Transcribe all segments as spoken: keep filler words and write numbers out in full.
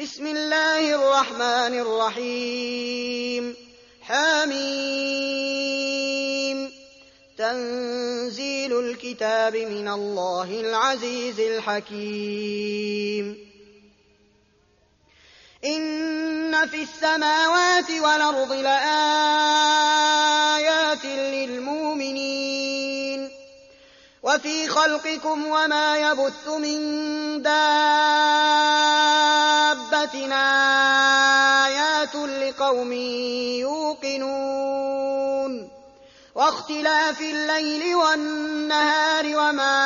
بسم الله الرحمن الرحيم حميم تنزيل الكتاب من الله العزيز الحكيم إن في السماوات والأرض لآيات للمؤمنين وفي خلقكم وما يبث من دابة آيات لقوم يوقنون واختلاف الليل والنهار وما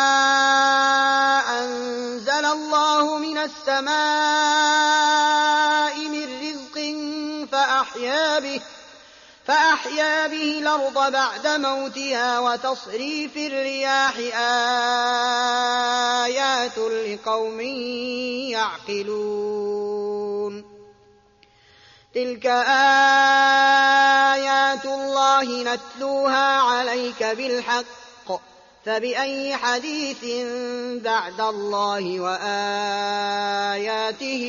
أنزل الله من السماء من رزق فأحيا به فأحيا به الأرض بعد موتها وتصريف الرياح آيات لقوم يعقلون تلك آيات الله نتلوها عليك بالحق فبأي حديث بعد الله وآياته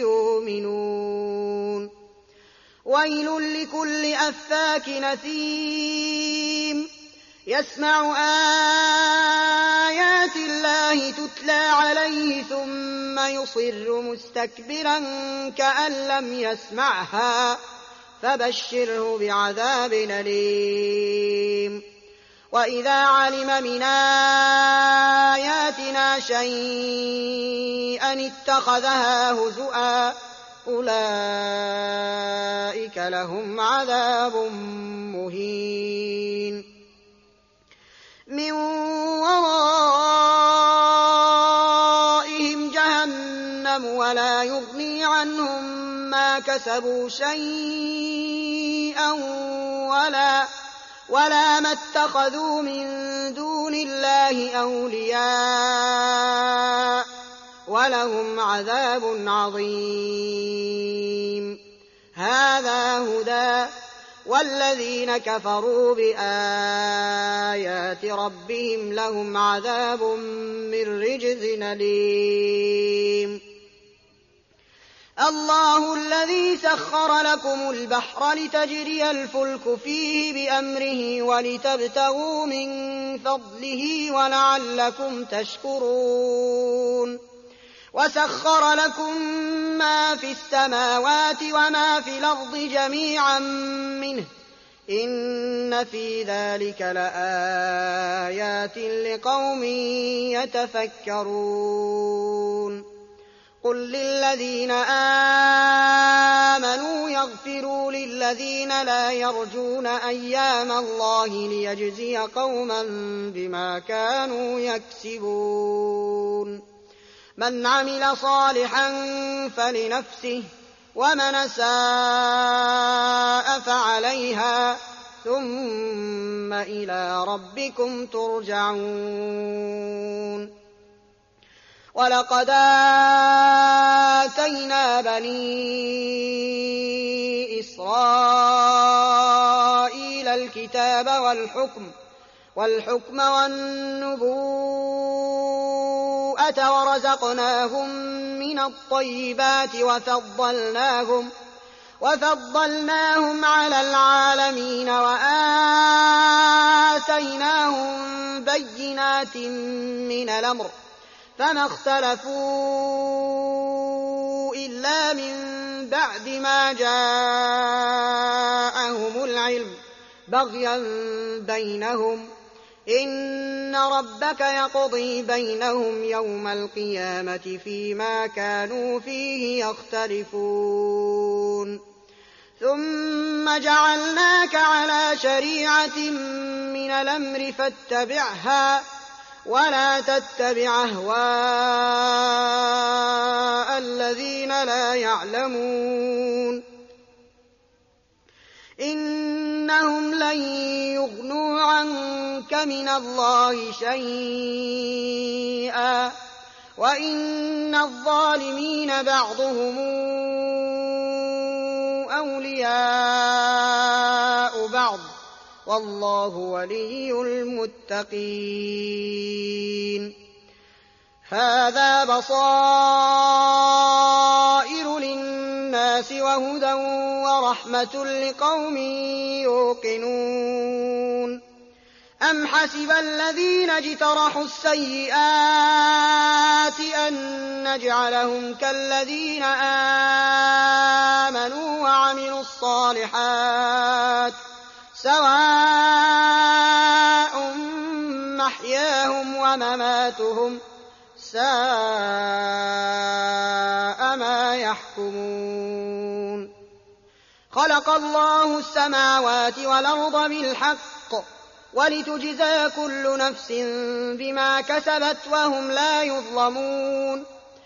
يؤمنون ويل لكل أفاك نثيم يسمع آيات الله تتلى عليه ثم يصر مستكبرا كأن لم يسمعها فبشره بعذاب أليم وإذا علم من آياتنا شيئا اتخذها هزؤا أولئك لهم عذاب مهين من ورائهم جهنم ولا يغني عنهم ما كسبوا شيئا ولا ولا ما اتخذوا من دون الله أولياء ولهم عذاب عظيم هذا هدى والذين كفروا بآيات ربهم لهم عذاب من رجز أليم الله الذي سخر لكم البحر لتجري الفلك فيه بأمره ولتبتغوا من فضله ولعلكم تشكرون وسخر لكم ما في السماوات وما في الأرض جميعا منه إن في ذلك لآيات لقوم يتفكرون قل للذين آمنوا يغفروا للذين لا يرجون أيام الله ليجزي قوما بما كانوا يكسبون من عمل صالحا فلنفسه ومن أساء فعليها ثم إلى ربكم ترجعون ولقد آتينا بني إسرائيل الكتاب والحكم والحكم والنبوءة ورزقناهم من الطيبات وفضلناهم وفضلناهم على العالمين وآتيناهم بينات من الأمر فما اختلفوا إلا من بعد ما جاءهم العلم بغيا بينهم إن ربك يقضي بينهم يوم القيامة فيما كانوا فيه يختلفون ثم جعلناك على شريعة من الأمر فاتبعها ولا تتبع أهواء الذين لا يعلمون إنهم لن يغنوا عنك من الله شيئا وإن الظالمين بعضهم أولياء بعض والله ولي المتقين هذا بصائر للناس وهدى ورحمة لقوم يوقنون أم حسب الذين اجترحوا السيئات أن نجعلهم كالذين آمنوا وعملوا الصالحات سواء محياهم ومماتهم ساء ما يحكمون خلق الله السماوات والأرض بالحق ولتجزى كل نفس بما كسبت وهم لا يظلمون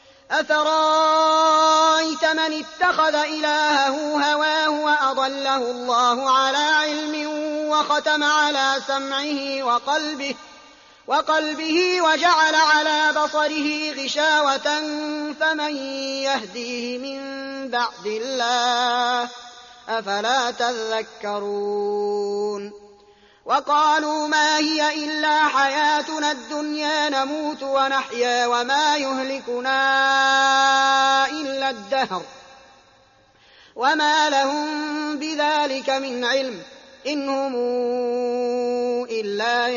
أفرأيت من اتخذ إلهه هواه وأضله الله على علم وختم على سمعه وقلبه وقلبه وجعل على بصره غشاوة فمن يهديه من بعد الله أفلا تذكرون وقالوا ما هي إلا حياتنا الدنيا نموت ونحيا وما يهلكنا إلا الدهر وما لهم بذلك من علم إن هم إلا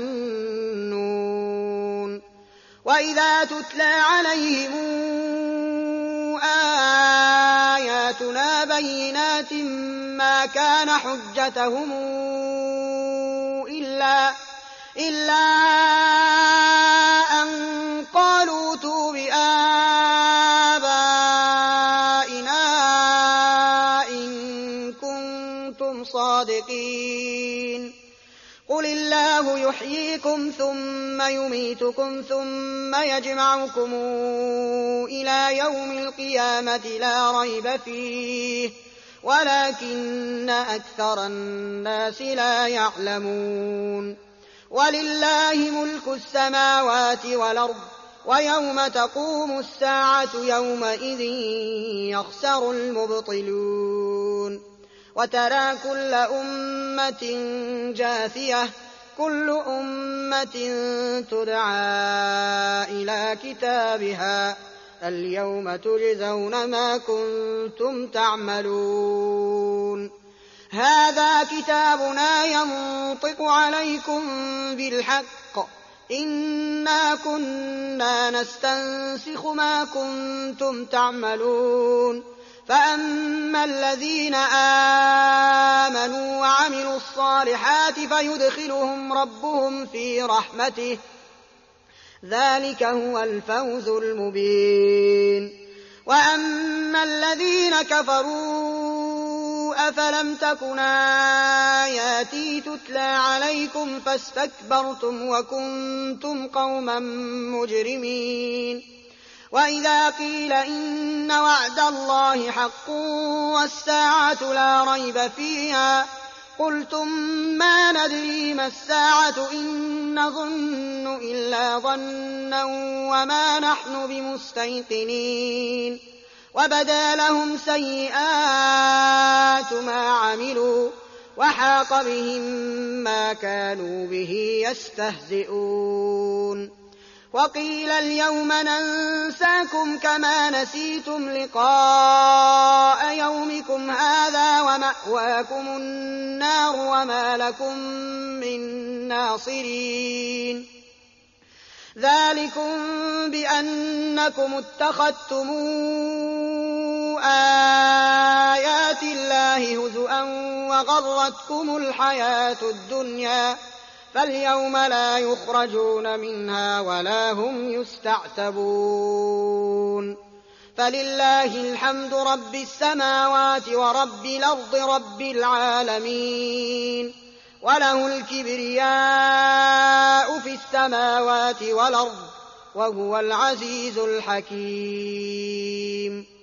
يظنون وإذا تتلى عليهم آياتنا بينات ما كان حجتهم إلا, إلا أن قالوا ائتوا بآبائنا إن كنتم صادقين قل الله يحييكم ثم يميتكم ثم يجمعكم إلى يوم القيامة لا ريب فيه ولكن أكثر الناس لا يعلمون ولله ملك السماوات والأرض ويوم تقوم الساعة يومئذ يخسر المبطلون وترى كل أمة جاثية كل أمة تدعى إلى كتابها اليوم تجزون ما كنتم تعملون هذا كتابنا ينطق عليكم بالحق إنا كنا نستنسخ ما كنتم تعملون فأما الذين آمنوا وعملوا الصالحات فيدخلهم ربهم في رحمته ذلك هو الفوز المبين وأما الذين كفروا أفلم تكن آياتي تتلى عليكم فاستكبرتم وكنتم قوما مجرمين وإذا قيل إن وعد الله حق والساعة لا ريب فيها قلتم ما ندري ما الساعة إن نظن إلا ظنا وما نحن بمستيقنين وبدا لهم سيئات ما عملوا وحاق بهم ما كانوا به يستهزئون وقيل اليوم ننساكم كما نسيتم لقاء يومكم هذا ومأواكم النار وما لكم من ناصرين ذلكم بأنكم اتخذتم آيات الله هزؤا وغرتكم الحياة الدنيا فاليوم لا يخرجون منها ولا هم يستعتبون فلله الحمد رب السماوات ورب الأرض رب العالمين وله الكبرياء في السماوات والأرض وهو العزيز الحكيم